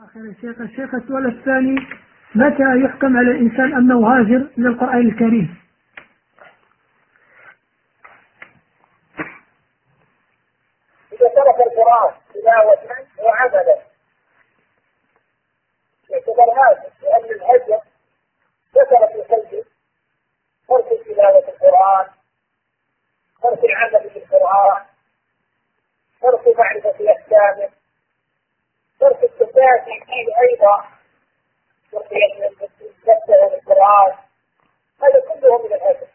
آخر الشيخ السؤال الثاني: متى يحكم على الإنسان أنه هاجر للقرآن الكريم؟ إذا ترك القرآن تلاوة وعملا يعتبر هاجر، لأن الهجر ذكر في قلبه ترك تلاوة القرآن، ترك العمل بالقرآن، ترك معرفة أحكامه، ترك التفاهي فيه أيضا، ترك نفسه بالقرآن، هذا كله من الهجر.